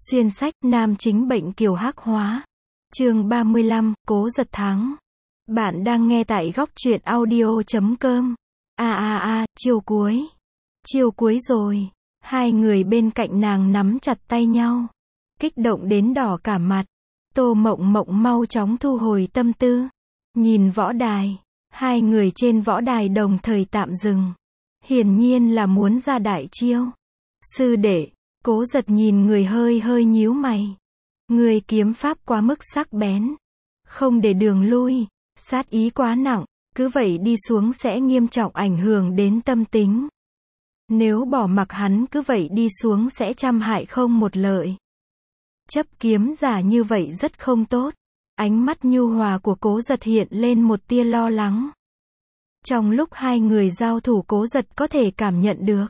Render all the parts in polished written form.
Xuyên sách, nam chính bệnh kiều hắc hóa. Chương 35, Cố Giật thắng. Bạn đang nghe tại góc truyện audio.com. Chiều cuối rồi. Hai người bên cạnh nàng nắm chặt tay nhau. Kích động đến đỏ cả mặt. Tô Mộng Mộng mau chóng thu hồi tâm tư. Nhìn võ đài. Hai người trên võ đài đồng thời tạm dừng. Hiển nhiên là muốn ra đại chiêu. Sư đệ. Cố Giật nhìn người hơi nhíu mày. Người kiếm pháp quá mức sắc bén. Không để đường lui. Sát ý quá nặng. Cứ vậy đi xuống sẽ nghiêm trọng ảnh hưởng đến tâm tính. Nếu bỏ mặc hắn cứ vậy đi xuống sẽ trăm hại không một lợi. Chấp kiếm giả như vậy rất không tốt. Ánh mắt nhu hòa của Cố Giật hiện lên một tia lo lắng. Trong lúc hai người giao thủ Cố Giật có thể cảm nhận được.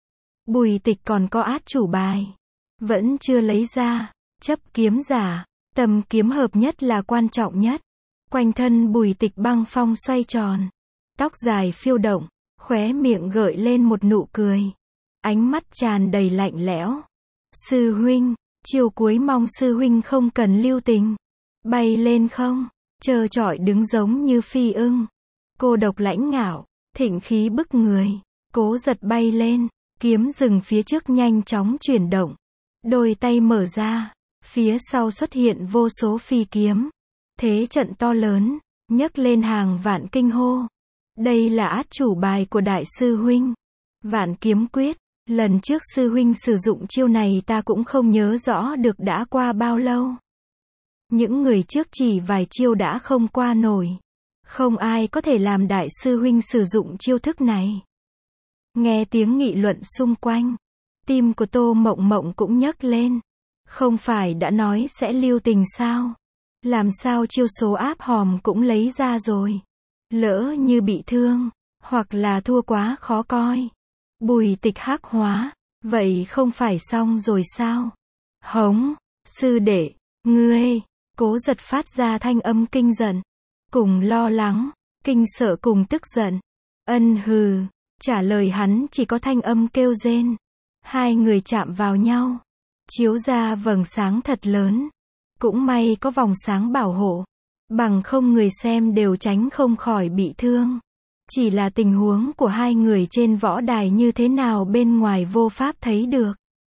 Bùi Tịch còn có át chủ bài. Vẫn chưa lấy ra. Chấp kiếm giả. Tầm kiếm hợp nhất là quan trọng nhất. Quanh thân Bùi Tịch băng phong xoay tròn. Tóc dài phiêu động. Khóe miệng gợi lên một nụ cười. Ánh mắt tràn đầy lạnh lẽo. Sư huynh. Chiều cuối mong sư huynh không cần lưu tình. Bay lên không. Trơ trọi đứng giống như phi ưng. Cô độc lãnh ngạo. Thịnh khí bức người. Cố Giật bay lên. Kiếm rừng phía trước nhanh chóng chuyển động. Đôi tay mở ra. Phía sau xuất hiện vô số phi kiếm. Thế trận to lớn. Nhấc lên hàng vạn kinh hô. Đây là át chủ bài của đại sư huynh. Vạn kiếm quyết. Lần trước sư huynh sử dụng chiêu này ta cũng không nhớ rõ được đã qua bao lâu. Những người trước chỉ vài chiêu đã không qua nổi. Không ai có thể làm đại sư huynh sử dụng chiêu thức này. Nghe tiếng nghị luận xung quanh. Tim của Tô Mộng Mộng cũng nhấc lên. Không phải đã nói sẽ lưu tình sao? Làm sao chiêu số áp hòm cũng lấy ra rồi? Lỡ như bị thương. Hoặc là thua quá khó coi. Bùi Tịch hắc hóa. Vậy không phải xong rồi sao? Hống. Sư đệ. Ngươi. Cố Giật phát ra thanh âm kinh giận. Cùng lo lắng. Kinh sợ cùng tức giận. Ân hừ. Trả lời hắn chỉ có thanh âm kêu rên. Hai người chạm vào nhau. Chiếu ra vầng sáng thật lớn. Cũng may có vòng sáng bảo hộ. Bằng không người xem đều tránh không khỏi bị thương. Chỉ là tình huống của hai người trên võ đài như thế nào bên ngoài vô pháp thấy được.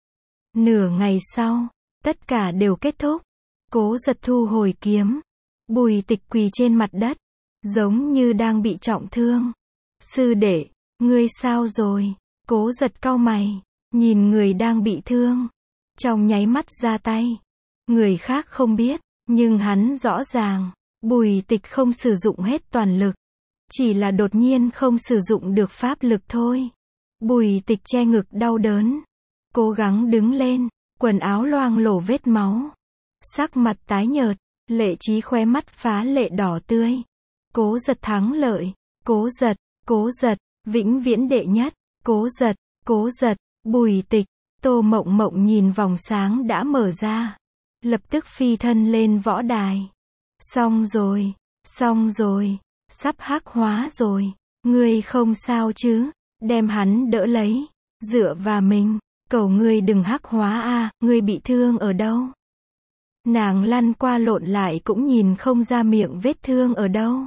Nửa ngày sau. Tất cả đều kết thúc. Cố Giật thu hồi kiếm. Bùi Tịch quỳ trên mặt đất. Giống như đang bị trọng thương. Sư đệ. Ngươi sao rồi? Cố Giật cau mày. Nhìn người đang bị thương. Trong nháy mắt ra tay. Người khác không biết. Nhưng hắn rõ ràng. Bùi Tịch không sử dụng hết toàn lực. Chỉ là đột nhiên không sử dụng được pháp lực thôi. Bùi Tịch che ngực đau đớn. Cố gắng đứng lên. Quần áo loang lổ vết máu. Sắc mặt tái nhợt. Lệ trí khóe mắt phá lệ đỏ tươi. Cố Giật thắng lợi. Cố Giật. Cố Giật. Vĩnh viễn đệ nhất. Cố Giật. Cố Giật. Bùi Tịch. Tô Mộng Mộng nhìn vòng sáng đã mở ra. Lập tức phi thân lên võ đài. Xong rồi. Xong rồi. Sắp hắc hóa rồi. Ngươi không sao chứ? Đem hắn đỡ lấy. Dựa vào mình. Cầu ngươi đừng hắc hóa a. Ngươi bị thương ở đâu? Nàng lăn qua lộn lại cũng nhìn không ra miệng vết thương ở đâu.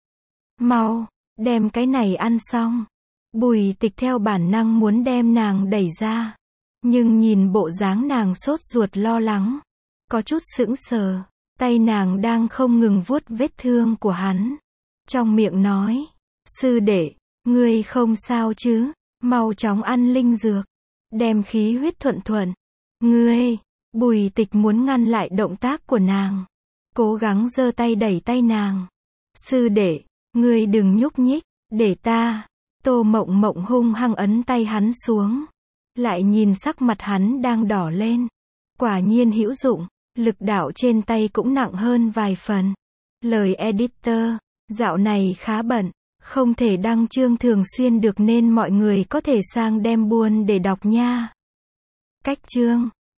Mau. Đem cái này ăn xong. Bùi Tịch theo bản năng muốn đem nàng đẩy ra. Nhưng nhìn bộ dáng nàng sốt ruột lo lắng. Có chút sững sờ. Tay nàng đang không ngừng vuốt vết thương của hắn. Trong miệng nói. Sư đệ. Ngươi không sao chứ? Mau chóng ăn linh dược. Đem khí huyết thuận thuận. Ngươi. Bùi Tịch muốn ngăn lại động tác của nàng. Cố gắng giơ tay đẩy tay nàng. Sư đệ. Ngươi đừng nhúc nhích. Để ta. Tô Mộng Mộng hung hăng ấn tay hắn xuống. Lại nhìn sắc mặt hắn đang đỏ lên. Quả nhiên hữu dụng. Lực đạo trên tay cũng nặng hơn vài phần. Lời editor. Dạo này khá bận. Không thể đăng chương thường xuyên được nên mọi người có thể sang đem buôn để đọc nha. Cách chương.